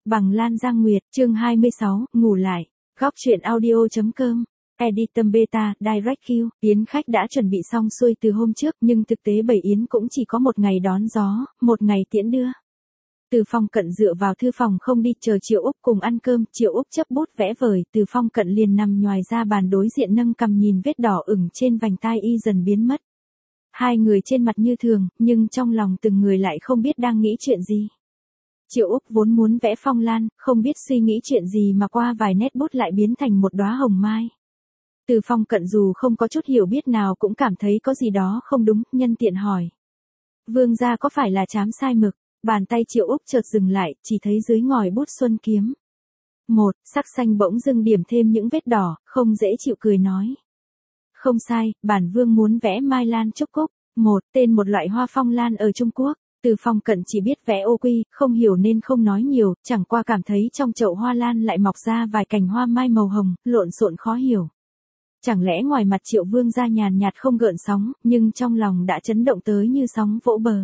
Bằng Lan Giang Nguyệt, chương 26, ngủ lại. Góc truyện audio.com. Editum Beta, Direct Q. Yến khách đã chuẩn bị xong xuôi từ hôm trước, nhưng thực tế Bảy Yến cũng chỉ có một ngày đón gió, một ngày tiễn đưa. Từ Phong Cận dựa vào thư phòng không đi, chờ Triệu Úc cùng ăn cơm. Triệu Úc chấp bút vẽ vời, Từ Phong Cận liền nằm nhoài ra bàn đối diện nâng cằm nhìn vết đỏ ửng trên vành tai y dần biến mất. Hai người trên mặt như thường, nhưng trong lòng từng người lại không biết đang nghĩ chuyện gì. Triệu Úc vốn muốn vẽ phong lan, không biết suy nghĩ chuyện gì mà qua vài nét bút lại biến thành một đóa hồng mai. Từ Phong Cận dù không có chút hiểu biết nào cũng cảm thấy có gì đó không đúng, nhân tiện hỏi. Vương gia có phải là chám sai mực? Bàn tay Triệu Úc chợt dừng lại, chỉ thấy dưới ngòi bút xuân kiếm. Một, sắc xanh bỗng dưng điểm thêm những vết đỏ, không dễ chịu cười nói. Không sai, bản vương muốn vẽ mai lan trúc cúc. Một, tên một loại hoa phong lan ở Trung Quốc. Từ Phong Cận chỉ biết vẽ ô quy, không hiểu nên không nói nhiều, chẳng qua cảm thấy trong chậu hoa lan lại mọc ra vài cành hoa mai màu hồng, lộn xộn khó hiểu. Chẳng lẽ ngoài mặt Triệu Vương gia nhàn nhạt không gợn sóng, nhưng trong lòng đã chấn động tới như sóng vỗ bờ.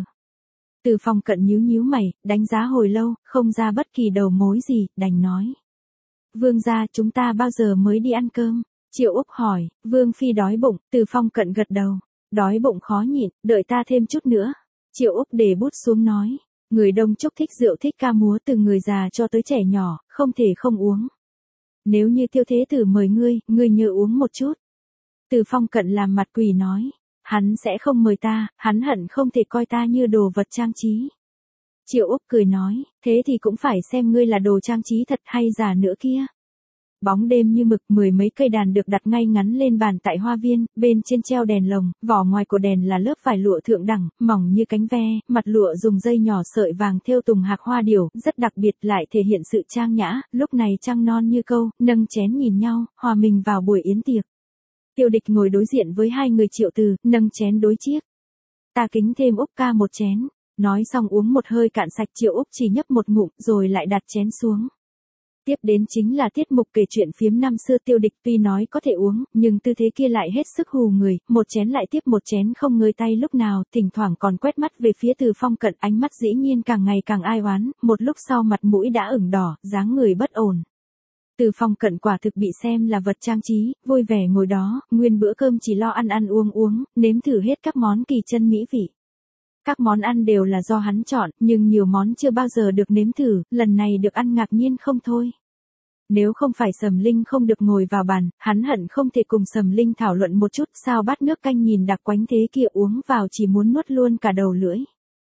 Từ Phong Cận nhíu nhíu mày, đánh giá hồi lâu, không ra bất kỳ đầu mối gì, đành nói. Vương gia, chúng ta bao giờ mới đi ăn cơm? Triệu Úc hỏi. Vương phi đói bụng. Từ Phong Cận gật đầu. Đói bụng khó nhịn, đợi ta thêm chút nữa. Triệu Úc để bút xuống nói. Người Đông Trúc thích rượu thích ca múa, từ người già cho tới trẻ nhỏ, không thể không uống. Nếu như Tiêu Thế Tử mời ngươi nhớ uống một chút. Từ Phong Cận làm mặt quỷ nói. Hắn sẽ không mời ta, hắn hận không thể coi ta như đồ vật trang trí. Triệu Úc cười nói, thế thì cũng phải xem ngươi là đồ trang trí thật hay giả nữa kia. Bóng đêm như mực, mười mấy cây đàn được đặt ngay ngắn lên bàn tại hoa viên, bên trên treo đèn lồng, vỏ ngoài của đèn là lớp vải lụa thượng đẳng, mỏng như cánh ve, mặt lụa dùng dây nhỏ sợi vàng thêu tùng hạc hoa điểu, rất đặc biệt lại thể hiện sự trang nhã. Lúc này trăng non như câu, nâng chén nhìn nhau, hòa mình vào buổi yến tiệc. Tiêu Địch ngồi đối diện với hai người Triệu Từ, nâng chén đối chiếc. Ta kính thêm Úc ca một chén. Nói xong uống một hơi cạn sạch, Triệu Úc chỉ nhấp một ngụm rồi lại đặt chén xuống. Tiếp đến chính là tiết mục kể chuyện phiếm năm xưa. Tiêu Địch tuy nói có thể uống, nhưng tư thế kia lại hết sức hù người, một chén lại tiếp một chén không ngơi tay lúc nào, thỉnh thoảng còn quét mắt về phía Từ Phong Cận, ánh mắt dĩ nhiên càng ngày càng ai oán, một lúc sau mặt mũi đã ửng đỏ, dáng người bất ổn. Từ Phong Cận quả thực bị xem là vật trang trí, vui vẻ ngồi đó, nguyên bữa cơm chỉ lo ăn ăn uống, nếm thử hết các món kỳ chân mỹ vị. Các món ăn đều là do hắn chọn, nhưng nhiều món chưa bao giờ được nếm thử, lần này được ăn ngạc nhiên không thôi. Nếu không phải Sầm Linh không được ngồi vào bàn, hắn hận không thể cùng Sầm Linh thảo luận một chút, sao bát nước canh nhìn đặc quánh thế kia uống vào chỉ muốn nuốt luôn cả đầu lưỡi.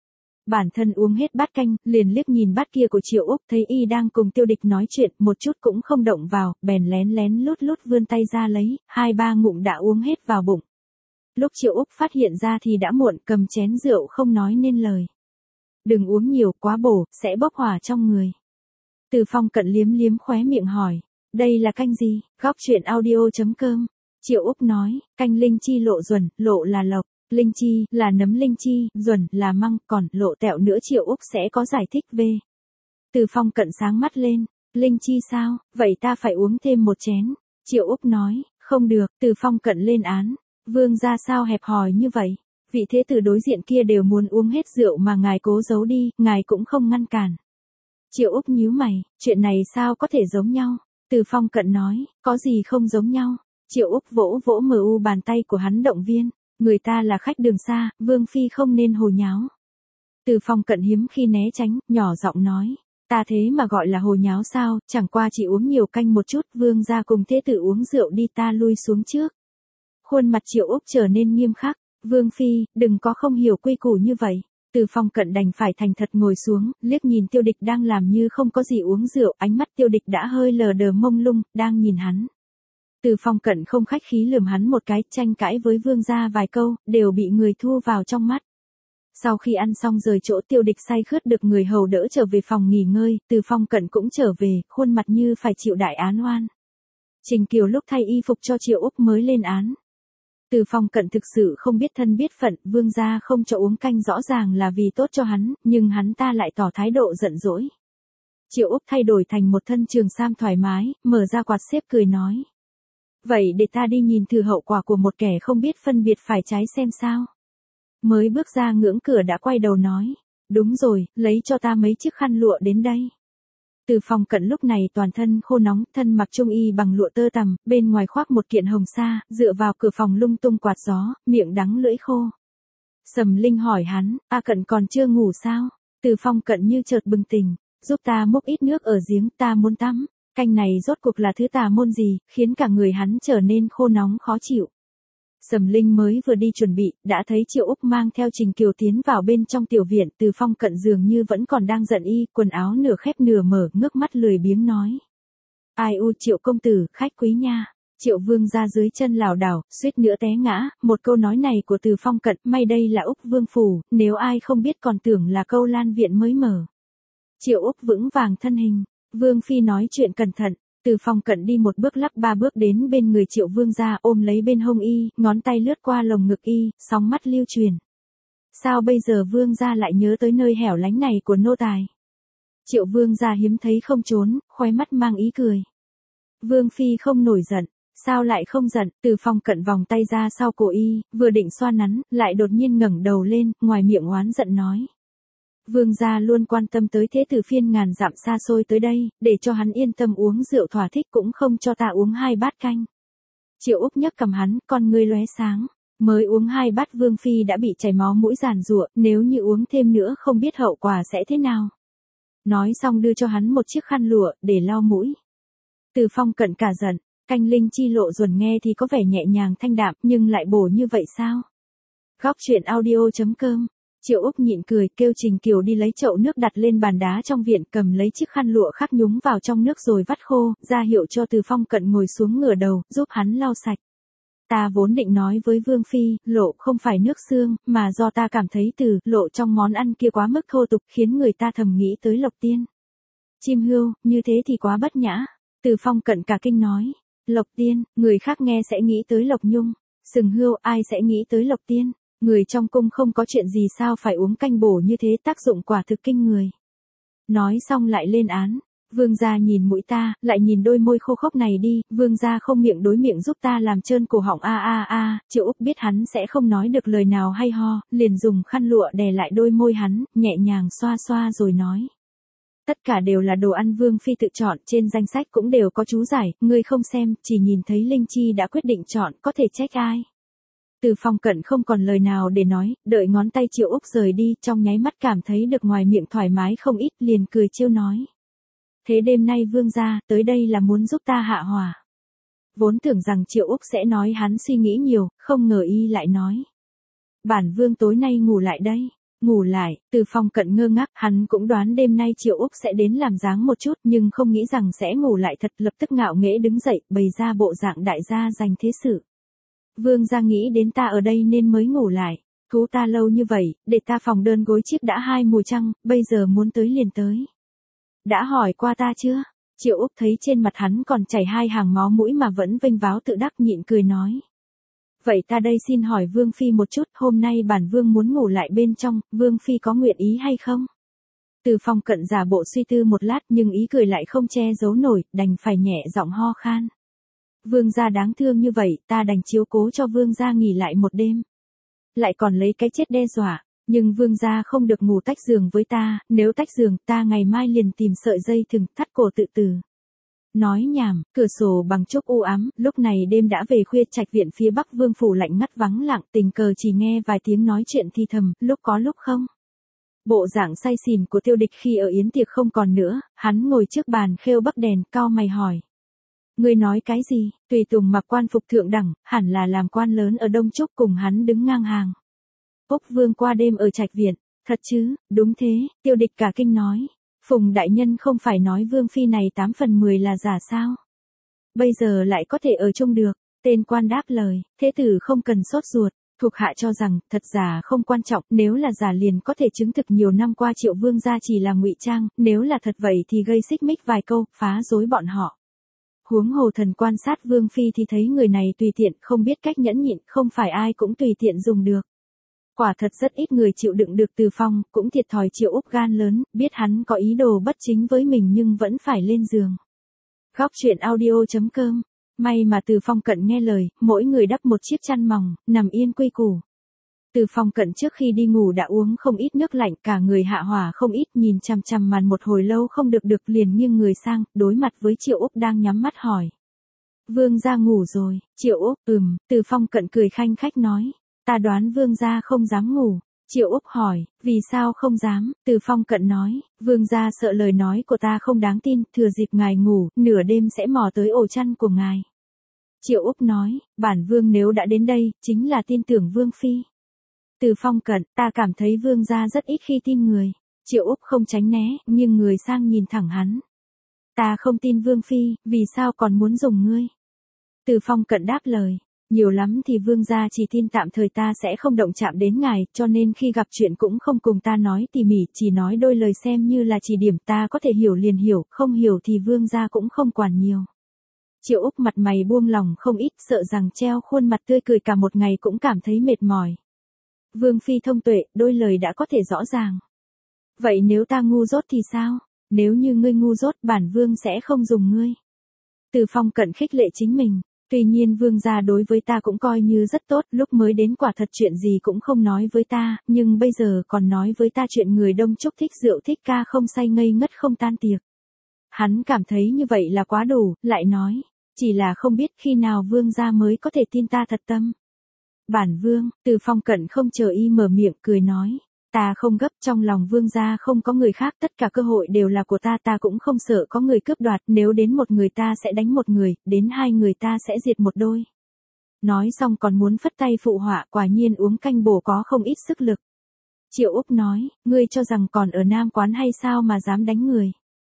Bản thân uống hết bát canh, liền liếc nhìn bát kia của Triệu Úc, thấy y đang cùng Tiêu Địch nói chuyện, một chút cũng không động vào, bèn lén lén lút vươn tay ra lấy, 2-3 ngụm đã uống hết vào bụng. Lúc Triệu Úc phát hiện ra thì đã muộn, cầm chén rượu không nói nên lời. Đừng uống nhiều, quá bổ, sẽ bốc hỏa trong người. Từ Phong Cận liếm khóe miệng hỏi, đây là canh gì? Góc truyện audio.com. Triệu Úc nói, canh linh chi lộ duẩn, lộ là lộc. Linh chi, là nấm linh chi, duẩn, là măng, còn, lộ tẹo nữa Triệu Úc sẽ có giải thích về. Từ Phong Cận sáng mắt lên, linh chi sao, vậy ta phải uống thêm một chén. Triệu Úc nói, không được. Từ Phong Cận lên án, vương gia sao hẹp hòi như vậy, vị thế tử đối diện kia đều muốn uống hết rượu mà ngài cố giấu đi, ngài cũng không ngăn cản. Triệu Úc nhíu mày, chuyện này sao có thể giống nhau? Từ Phong Cận nói, có gì không giống nhau? Triệu Úc vỗ bàn tay của hắn động viên. Người ta là khách đường xa, Vương phi không nên hồ nháo. Từ Phong Cận hiếm khi né tránh, nhỏ giọng nói, ta thế mà gọi là hồ nháo sao, chẳng qua chỉ uống nhiều canh một chút, vương gia cùng thế tử uống rượu đi, ta lui xuống trước. Khuôn mặt Triệu Úc trở nên nghiêm khắc, Vương phi, đừng có không hiểu quy củ như vậy. Từ Phong Cận đành phải thành thật ngồi xuống, liếc nhìn Tiêu Địch đang làm như không có gì uống rượu, ánh mắt Tiêu Địch đã hơi lờ đờ mông lung, đang nhìn hắn. Từ Phong Cận không khách khí lườm hắn một cái, tranh cãi với vương gia vài câu, đều bị người thu vào trong mắt. Sau khi ăn xong rời chỗ, Tiêu Địch say khướt được người hầu đỡ trở về phòng nghỉ ngơi, Từ Phong Cận cũng trở về, khuôn mặt như phải chịu đại án oan. Trình Kiều lúc thay y phục cho Triệu Úc mới lên án. Từ Phong Cận thực sự không biết thân biết phận, vương gia không cho uống canh rõ ràng là vì tốt cho hắn, nhưng hắn ta lại tỏ thái độ giận dỗi. Triệu Úc thay đổi thành một thân trường sam thoải mái, mở ra quạt xếp cười nói. Vậy để ta đi nhìn thử hậu quả của một kẻ không biết phân biệt phải trái xem sao. Mới bước ra ngưỡng cửa đã quay đầu nói. Đúng rồi, lấy cho ta mấy chiếc khăn lụa đến đây. Từ Phong Cận lúc này toàn thân khô nóng, thân mặc trung y bằng lụa tơ tằm, bên ngoài khoác một kiện hồng sa, dựa vào cửa phòng lung tung quạt gió, miệng đắng lưỡi khô. Sầm Linh hỏi hắn, A Cận còn chưa ngủ sao? Từ Phong Cận như chợt bừng tỉnh, giúp ta múc ít nước ở giếng, ta muốn tắm. Canh này rốt cuộc là thứ tà môn gì, khiến cả người hắn trở nên khô nóng khó chịu. Sầm Linh mới vừa đi chuẩn bị, đã thấy Triệu Úc mang theo Trình Kiều tiến vào bên trong tiểu viện. Từ Phong Cận dường như vẫn còn đang giận y, quần áo nửa khép nửa mở, ngước mắt lười biếng nói. Ai u Triệu công tử, khách quý nha. Triệu Vương ra dưới chân lảo đảo, suýt nữa té ngã. Một câu nói này của Từ Phong Cận, may đây là Úc Vương phủ, nếu ai không biết còn tưởng là câu lan viện mới mở. Triệu Úc vững vàng thân hình, Vương phi nói chuyện cẩn thận. Từ Phong Cận đi một bước lắc ba bước đến bên người Triệu Vương gia, ôm lấy bên hông y, ngón tay lướt qua lồng ngực y, sóng mắt lưu truyền. Sao bây giờ Vương gia lại nhớ tới nơi hẻo lánh này của nô tài? Triệu Vương gia hiếm thấy không trốn, khóe mắt mang ý cười. Vương phi không nổi giận, sao lại không giận? Từ Phong Cận vòng tay ra sau cổ y, vừa định xoa nắn, lại đột nhiên ngẩng đầu lên, ngoài miệng oán giận nói. Vương gia luôn quan tâm tới thế tử phiên ngàn dặm xa xôi tới đây, để cho hắn yên tâm uống rượu thỏa thích cũng không cho ta uống 2 bát canh. Triệu Úc nhấc cầm hắn, con ngươi lóe sáng, mới uống 2 bát Vương phi đã bị chảy máu mũi giàn giụa, nếu như uống thêm nữa không biết hậu quả sẽ thế nào. Nói xong đưa cho hắn một chiếc khăn lụa, để lau mũi. Từ Phong Cận cả giận, canh linh chi lộ ruồn nghe thì có vẻ nhẹ nhàng thanh đạm, nhưng lại bổ như vậy sao? Góc truyện audio.com. Triệu Úc nhịn cười, kêu Trình Kiều đi lấy chậu nước đặt lên bàn đá trong viện, cầm lấy chiếc khăn lụa khác nhúng vào trong nước rồi vắt khô, ra hiệu cho Từ Phong Cận ngồi xuống ngửa đầu, giúp hắn lau sạch. Ta vốn định nói với Vương phi, lộ không phải nước xương, mà do ta cảm thấy từ lộ trong món ăn kia quá mức thô tục, khiến người ta thầm nghĩ tới Lộc Tiên. Chim hươu, như thế thì quá bất nhã. Từ Phong Cận cả kinh nói, Lộc Tiên, người khác nghe sẽ nghĩ tới Lộc Nhung, sừng hươu ai sẽ nghĩ tới Lộc Tiên. Người trong cung không có chuyện gì sao phải uống canh bổ như thế, tác dụng quả thực kinh người. Nói xong lại lên án, Vương gia nhìn mũi ta, lại nhìn đôi môi khô khốc này đi, Vương gia không miệng đối miệng giúp ta làm trơn cổ họng a. Triệu Úc biết hắn sẽ không nói được lời nào hay ho, liền dùng khăn lụa đè lại đôi môi hắn, nhẹ nhàng xoa xoa rồi nói. Tất cả đều là đồ ăn Vương phi tự chọn, trên danh sách cũng đều có chú giải, ngươi không xem, chỉ nhìn thấy Linh Chi đã quyết định chọn, có thể trách ai. Từ Phong Cận không còn lời nào để nói, đợi ngón tay Triệu Úc rời đi, trong nháy mắt cảm thấy được ngoài miệng thoải mái không ít, liền cười trêu nói. Thế đêm nay Vương gia, tới đây là muốn giúp ta hạ hỏa. Vốn tưởng rằng Triệu Úc sẽ nói hắn suy nghĩ nhiều, không ngờ y lại nói. Bản Vương tối nay ngủ lại đây. Ngủ lại, Từ Phong Cận ngơ ngác, hắn cũng đoán đêm nay Triệu Úc sẽ đến làm dáng một chút, nhưng không nghĩ rằng sẽ ngủ lại thật, lập tức ngạo nghễ đứng dậy, bày ra bộ dạng đại gia giành thế sự. Vương gia nghĩ đến ta ở đây nên mới ngủ lại, cứu ta lâu như vậy, để ta phòng đơn gối chiếc đã 2 mùa trăng, bây giờ muốn tới liền tới. Đã hỏi qua ta chưa? Triệu Úc thấy trên mặt hắn còn chảy 2 hàng máu mũi mà vẫn vênh váo tự đắc, nhịn cười nói. Vậy ta đây xin hỏi Vương phi một chút, hôm nay bản Vương muốn ngủ lại bên trong, Vương phi có nguyện ý hay không? Từ Phong Cận giả bộ suy tư một lát, nhưng ý cười lại không che giấu nổi, đành phải nhẹ giọng ho khan. Vương gia đáng thương như vậy, ta đành chiếu cố cho Vương gia nghỉ lại một đêm. Lại còn lấy cái chết đe dọa, nhưng Vương gia không được ngủ tách giường với ta, nếu tách giường, ta ngày mai liền tìm sợi dây thừng thắt cổ tự tử. Nói nhảm, cửa sổ bằng trúc u ám, lúc này đêm đã về khuya, trạch viện phía bắc Vương phủ lạnh ngắt vắng lặng, tình cờ chỉ nghe vài tiếng nói chuyện thì thầm, lúc có lúc không. Bộ dạng say xỉn của Tiêu Địch khi ở yến tiệc không còn nữa, hắn ngồi trước bàn khêu bắc đèn, cau mày hỏi. Ngươi nói cái gì? Tùy Tùng mặc quan phục thượng đẳng, hẳn là làm quan lớn ở Đông Trúc, cùng hắn đứng ngang hàng. Úc Vương qua đêm ở trạch viện, thật chứ? Đúng thế, Tiêu Địch cả kinh nói. Phùng đại nhân không phải nói Vương phi này 8 phần 10 là giả sao? Bây giờ lại có thể ở chung được. Tên quan đáp lời, thế tử không cần sốt ruột. Thuộc hạ cho rằng, thật giả không quan trọng, nếu là giả liền có thể chứng thực nhiều năm qua Triệu Vương gia chỉ là ngụy trang, nếu là thật vậy thì gây xích mích vài câu, phá rối bọn họ. Huống hồ thần quan sát Vương phi thì thấy người này tùy tiện, không biết cách nhẫn nhịn, không phải ai cũng tùy tiện dùng được. Quả thật rất ít người chịu đựng được Từ Phong, cũng thiệt thòi Triệu Úc gan lớn, biết hắn có ý đồ bất chính với mình nhưng vẫn phải lên giường. Góc truyện audio.com. May mà Từ Phong Cận nghe lời, mỗi người đắp một chiếc chăn mỏng, nằm yên quy củ. Từ Phong cận trước khi đi ngủ đã uống không ít nước lạnh, cả người hạ hỏa không ít, nhìn chằm chằm màn một hồi lâu không được liền nghiêng người sang, đối mặt với Triệu Úc đang nhắm mắt hỏi. Vương gia ngủ rồi, Triệu Úc, Từ Phong cận cười khanh khách nói. Ta đoán vương gia không dám ngủ. Triệu Úc hỏi, vì sao không dám? Từ Phong cận nói, vương gia sợ lời nói của ta không đáng tin, thừa dịp ngài ngủ, nửa đêm sẽ mò tới ổ chăn của ngài. Triệu Úc nói, bản vương nếu đã đến đây, chính là tin tưởng vương phi. Từ Phong cận, ta cảm thấy vương gia rất ít khi tin người. Triệu Úc không tránh né, nhưng người sang nhìn thẳng hắn. Ta không tin vương phi, vì sao còn muốn dùng ngươi? Từ Phong cận đáp lời. Nhiều lắm thì vương gia chỉ tin tạm thời ta sẽ không động chạm đến ngài, cho nên khi gặp chuyện cũng không cùng ta nói tỉ mỉ, chỉ nói đôi lời xem như là chỉ điểm, ta có thể hiểu liền hiểu, không hiểu thì vương gia cũng không quản nhiều. Triệu Úc mặt mày buông lòng không ít, sợ rằng treo khuôn mặt tươi cười cả một ngày cũng cảm thấy mệt mỏi. Vương phi thông tuệ, đôi lời đã có thể rõ ràng. Vậy nếu ta ngu dốt thì sao? Nếu như ngươi ngu dốt, bản vương sẽ không dùng ngươi. Từ Phong cận khích lệ chính mình. Tuy nhiên vương gia đối với ta cũng coi như rất tốt, lúc mới đến quả thật chuyện gì cũng không nói với ta, nhưng bây giờ còn nói với ta chuyện người Đông Trúc thích rượu thích ca không say ngây ngất không tan tiệc. Hắn cảm thấy như vậy là quá đủ, lại nói, chỉ là không biết khi nào vương gia mới có thể tin ta thật tâm. Bản vương, Từ Phong cận không chờ y mở miệng cười nói. Ta không gấp, trong lòng vương gia không có người khác, tất cả cơ hội đều là của ta, ta cũng không sợ có người cướp đoạt, nếu đến một người ta sẽ đánh một người, đến hai người ta sẽ diệt một đôi. Nói xong còn muốn phất tay phụ họa, quả nhiên uống canh bổ có không ít sức lực. Triệu Úc nói, ngươi cho rằng còn ở Nam quán hay sao mà dám đánh người.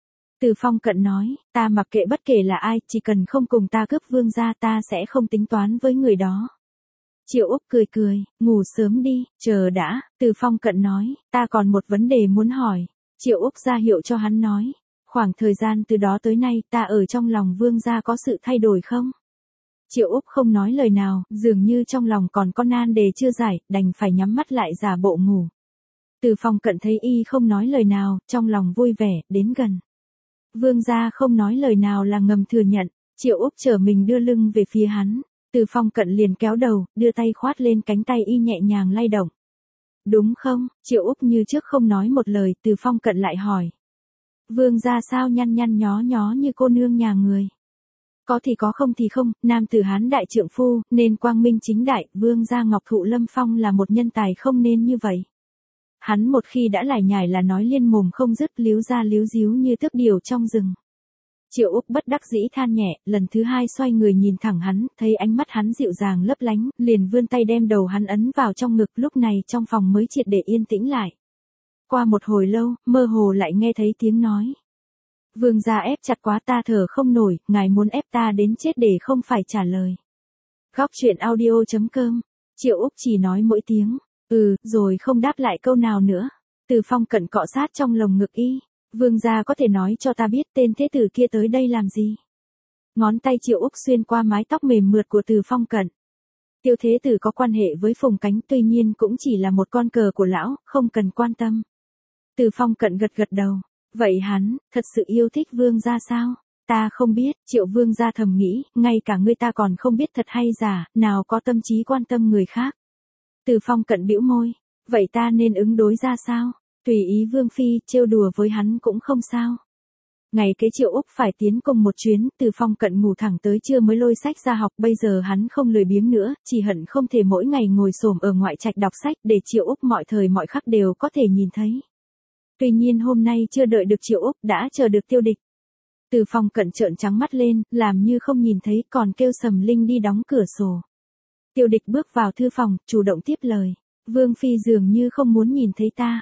Từ Phong cận nói, ta mặc kệ bất kể là ai, chỉ cần không cùng ta cướp vương gia ta sẽ không tính toán với người đó. Triệu Úc cười, ngủ sớm đi, chờ đã, Từ Phong cận nói, ta còn một vấn đề muốn hỏi. Triệu Úc ra hiệu cho hắn nói, khoảng thời gian từ đó tới nay ta ở trong lòng vương gia có sự thay đổi không? Triệu Úc không nói lời nào, dường như trong lòng còn có nan đề chưa giải, đành phải nhắm mắt lại giả bộ ngủ. Từ Phong cận thấy y không nói lời nào, trong lòng vui vẻ, đến gần. Vương gia không nói lời nào là ngầm thừa nhận, Triệu Úc trở mình đưa lưng về phía hắn. Từ Phong cận liền kéo đầu, đưa tay khoát lên cánh tay y nhẹ nhàng lay động. Đúng không? Triệu Úc như trước không nói một lời, Từ Phong cận lại hỏi. Vương gia sao nhăn nhăn nhó nhó như cô nương nhà người? Có thì có không thì không, nam tử Hán đại trượng phu, nên quang minh chính đại, vương gia Ngọc Thụ Lâm Phong là một nhân tài không nên như vậy. Hắn một khi đã lải nhải là nói liên mồm không dứt, líu ra líu díu như tước điểu trong rừng. Triệu Úc bất đắc dĩ than nhẹ, lần thứ hai xoay người nhìn thẳng hắn, thấy ánh mắt hắn dịu dàng lấp lánh, liền vươn tay đem đầu hắn ấn vào trong ngực, lúc này trong phòng mới triệt để yên tĩnh lại. Qua một hồi lâu, mơ hồ lại nghe thấy tiếng nói. Vương gia ép chặt quá ta thở không nổi, ngài muốn ép ta đến chết để không phải trả lời. Góc truyện audio.com, Triệu Úc chỉ nói mỗi tiếng, rồi không đáp lại câu nào nữa. Từ Phong cận cọ sát trong lồng ngực y. Vương gia có thể nói cho ta biết tên thế tử kia tới đây làm gì? Ngón tay Triệu Úc xuyên qua mái tóc mềm mượt của Từ Phong cận. Tiêu thế tử có quan hệ với Phùng Cánh, tuy nhiên cũng chỉ là một con cờ của lão, không cần quan tâm. Từ Phong cận gật đầu. Vậy hắn, thật sự yêu thích vương gia sao? Ta không biết, Triệu vương gia thầm nghĩ, ngay cả ngươi ta còn không biết thật hay giả, nào có tâm trí quan tâm người khác. Từ Phong cận bĩu môi. Vậy ta nên ứng đối ra sao? Tùy ý vương phi, trêu đùa với hắn cũng không sao. Ngày kế Triệu Úc phải tiến cùng một chuyến, Từ Phong cận ngủ thẳng tới trưa mới lôi sách ra học, bây giờ hắn không lười biếng nữa, chỉ hận không thể mỗi ngày ngồi xổm ở ngoại trạch đọc sách để Triệu Úc mọi thời mọi khắc đều có thể nhìn thấy. Tuy nhiên hôm nay chưa đợi được Triệu Úc đã chờ được Tiêu Địch. Từ Phong cận trợn trắng mắt lên, làm như không nhìn thấy, còn kêu Sầm Linh đi đóng cửa sổ. Tiêu Địch bước vào thư phòng, chủ động tiếp lời. Vương phi dường như không muốn nhìn thấy ta.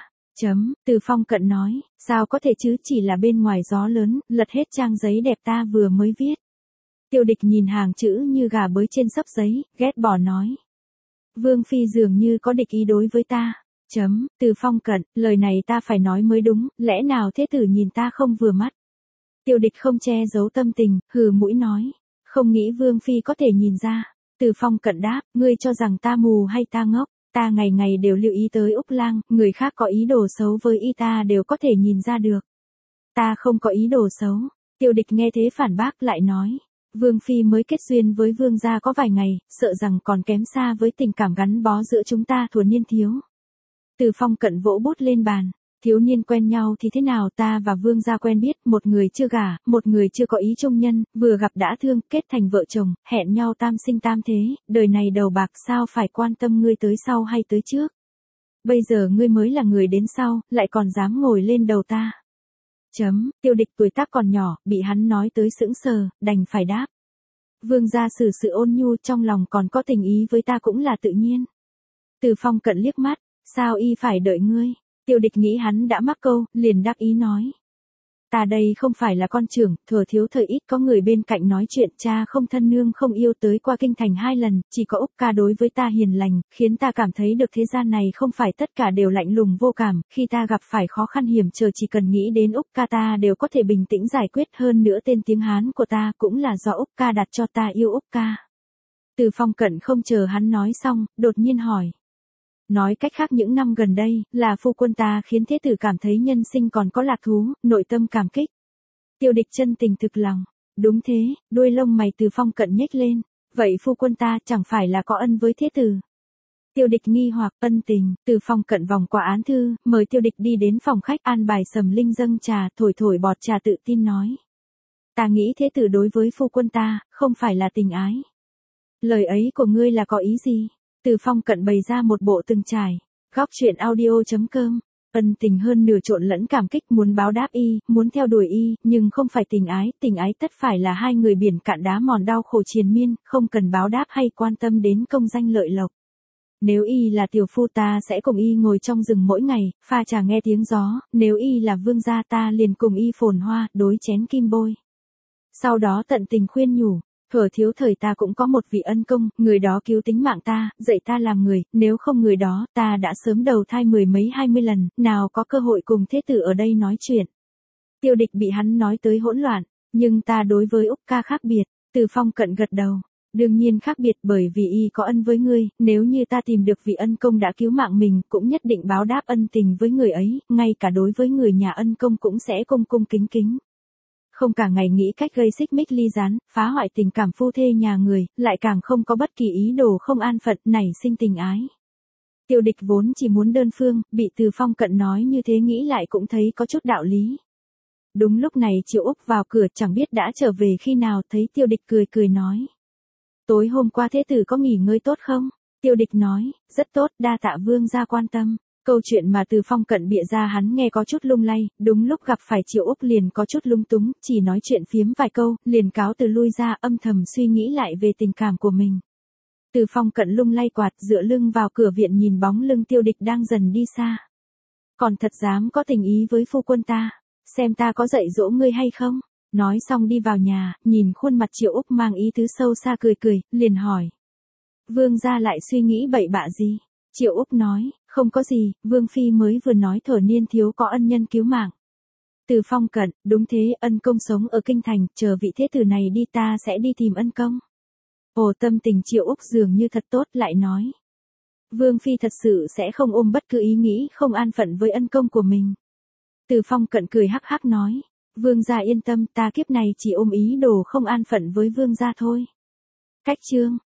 Từ Phong cận nói, sao có thể chứ, chỉ là bên ngoài gió lớn, lật hết trang giấy đẹp ta vừa mới viết. Tiêu Địch nhìn hàng chữ như gà bới trên xấp giấy, ghét bỏ nói. Vương phi dường như có địch ý đối với ta. Từ Phong cận, lời này ta phải nói mới đúng, lẽ nào thế tử nhìn ta không vừa mắt. Tiêu Địch không che giấu tâm tình, hừ mũi nói. Không nghĩ Vương phi có thể nhìn ra. Từ Phong cận đáp, ngươi cho rằng ta mù hay ta ngốc. Ta ngày ngày đều lưu ý tới Úc Lang, người khác có ý đồ xấu với y ta đều có thể nhìn ra được. Ta không có ý đồ xấu. Tiêu Địch nghe thế phản bác lại nói. Vương Phi mới kết duyên với Vương gia có vài ngày, sợ rằng còn kém xa với tình cảm gắn bó giữa chúng ta thuở niên thiếu. Từ Phong cận vỗ bút lên bàn. Thiếu niên quen nhau thì thế nào, ta và Vương gia quen biết, một người chưa gả, một người chưa có ý chung nhân, vừa gặp đã thương, kết thành vợ chồng, hẹn nhau tam sinh tam thế, đời này đầu bạc sao phải quan tâm ngươi tới sau hay tới trước. Bây giờ ngươi mới là người đến sau, lại còn dám ngồi lên đầu ta. Tiêu Địch tuổi tác còn nhỏ, bị hắn nói tới sững sờ, đành phải đáp. Vương gia xử sự ôn nhu, trong lòng còn có tình ý với ta cũng là tự nhiên. Từ Phong cận liếc mắt, sao y phải đợi ngươi? Tiêu Địch nghĩ hắn đã mắc câu, liền đáp ý nói. Ta đây không phải là con trưởng, thừa thiếu thời ít có người bên cạnh nói chuyện, cha không thân nương không yêu tới qua kinh thành 2 lần, chỉ có Úc ca đối với ta hiền lành, khiến ta cảm thấy được thế gian này không phải tất cả đều lạnh lùng vô cảm, khi ta gặp phải khó khăn hiểm trở chỉ cần nghĩ đến Úc ca ta đều có thể bình tĩnh giải quyết, hơn nữa tên tiếng Hán của ta cũng là do Úc ca đặt cho ta yêu Úc ca. Từ Phong cận không chờ hắn nói xong, đột nhiên hỏi. Nói cách khác những năm gần đây, là phu quân ta khiến thế tử cảm thấy nhân sinh còn có lạc thú, nội tâm cảm kích. Tiêu Địch chân tình thực lòng. Đúng thế, đuôi lông mày Từ Phong cận nhếch lên. Vậy phu quân ta chẳng phải là có ân với thế tử? Tiêu Địch nghi hoặc ân tình, Từ Phong cận vòng qua án thư, mời Tiêu Địch đi đến phòng khách an bài sầm linh dâng trà, thổi thổi bọt trà tự tin nói. Ta nghĩ thế tử đối với phu quân ta, không phải là tình ái. Lời ấy của ngươi là có ý gì? Từ Phong cận bày ra một bộ từng trải. Góc truyện audio.com. Ân tình hơn nửa trộn lẫn cảm kích, muốn báo đáp y, muốn theo đuổi y, nhưng không phải tình ái tất phải là hai người biển cạn đá mòn đau khổ triền miên, không cần báo đáp hay quan tâm đến công danh lợi lộc. Nếu y là tiểu phu ta sẽ cùng y ngồi trong rừng mỗi ngày, pha trà nghe tiếng gió, nếu y là vương gia ta liền cùng y phồn hoa, đối chén kim bôi. Sau đó tận tình khuyên nhủ. Thuở thiếu thời ta cũng có một vị ân công, người đó cứu tính mạng ta, dạy ta làm người, nếu không người đó, ta đã sớm đầu thai 10 mấy 20 lần, nào có cơ hội cùng thế tử ở đây nói chuyện. Tiêu Địch bị hắn nói tới hỗn loạn, nhưng ta đối với Úc ca khác biệt. Từ Phong cận gật đầu. Đương nhiên khác biệt, bởi vì y có ân với ngươi, nếu như ta tìm được vị ân công đã cứu mạng mình, cũng nhất định báo đáp ân tình với người ấy, ngay cả đối với người nhà ân công cũng sẽ cung cung kính kính. Không cả ngày nghĩ cách gây xích mích ly gián, phá hoại tình cảm phu thê nhà người, lại càng không có bất kỳ ý đồ không an phận, nảy sinh tình ái. Tiêu Địch vốn chỉ muốn đơn phương, bị Từ Phong cận nói như thế nghĩ lại cũng thấy có chút đạo lý. Đúng lúc này Triệu Úc vào cửa, chẳng biết đã trở về khi nào, thấy Tiêu Địch cười cười nói. Tối hôm qua thế tử có nghỉ ngơi tốt không? Tiêu Địch nói, rất tốt, đa tạ vương gia quan tâm. Câu chuyện mà Từ Phong cận bịa ra hắn nghe có chút lung lay, đúng lúc gặp phải Triệu Úc liền có chút lung túng, chỉ nói chuyện phiếm vài câu, liền cáo từ lui ra, âm thầm suy nghĩ lại về tình cảm của mình. Từ Phong cận lung lay quạt, dựa lưng vào cửa viện nhìn bóng lưng Tiêu Địch đang dần đi xa. Còn thật dám có tình ý với phu quân ta, xem ta có dạy dỗ ngươi hay không? Nói xong đi vào nhà, nhìn khuôn mặt Triệu Úc mang ý tứ sâu xa cười cười, liền hỏi. Vương gia lại suy nghĩ bậy bạ gì? Triệu Úc nói, không có gì, Vương Phi mới vừa nói thuở niên thiếu có ân nhân cứu mạng. Từ Phong cận, đúng thế, ân công sống ở kinh thành, chờ vị thế tử này đi ta sẽ đi tìm ân công. Ồ, tâm tình Triệu Úc dường như thật tốt, lại nói. Vương Phi thật sự sẽ không ôm bất cứ ý nghĩ không an phận với ân công của mình. Từ Phong cận cười hắc hắc nói. Vương gia yên tâm, ta kiếp này chỉ ôm ý đồ không an phận với vương gia thôi. Cách chương.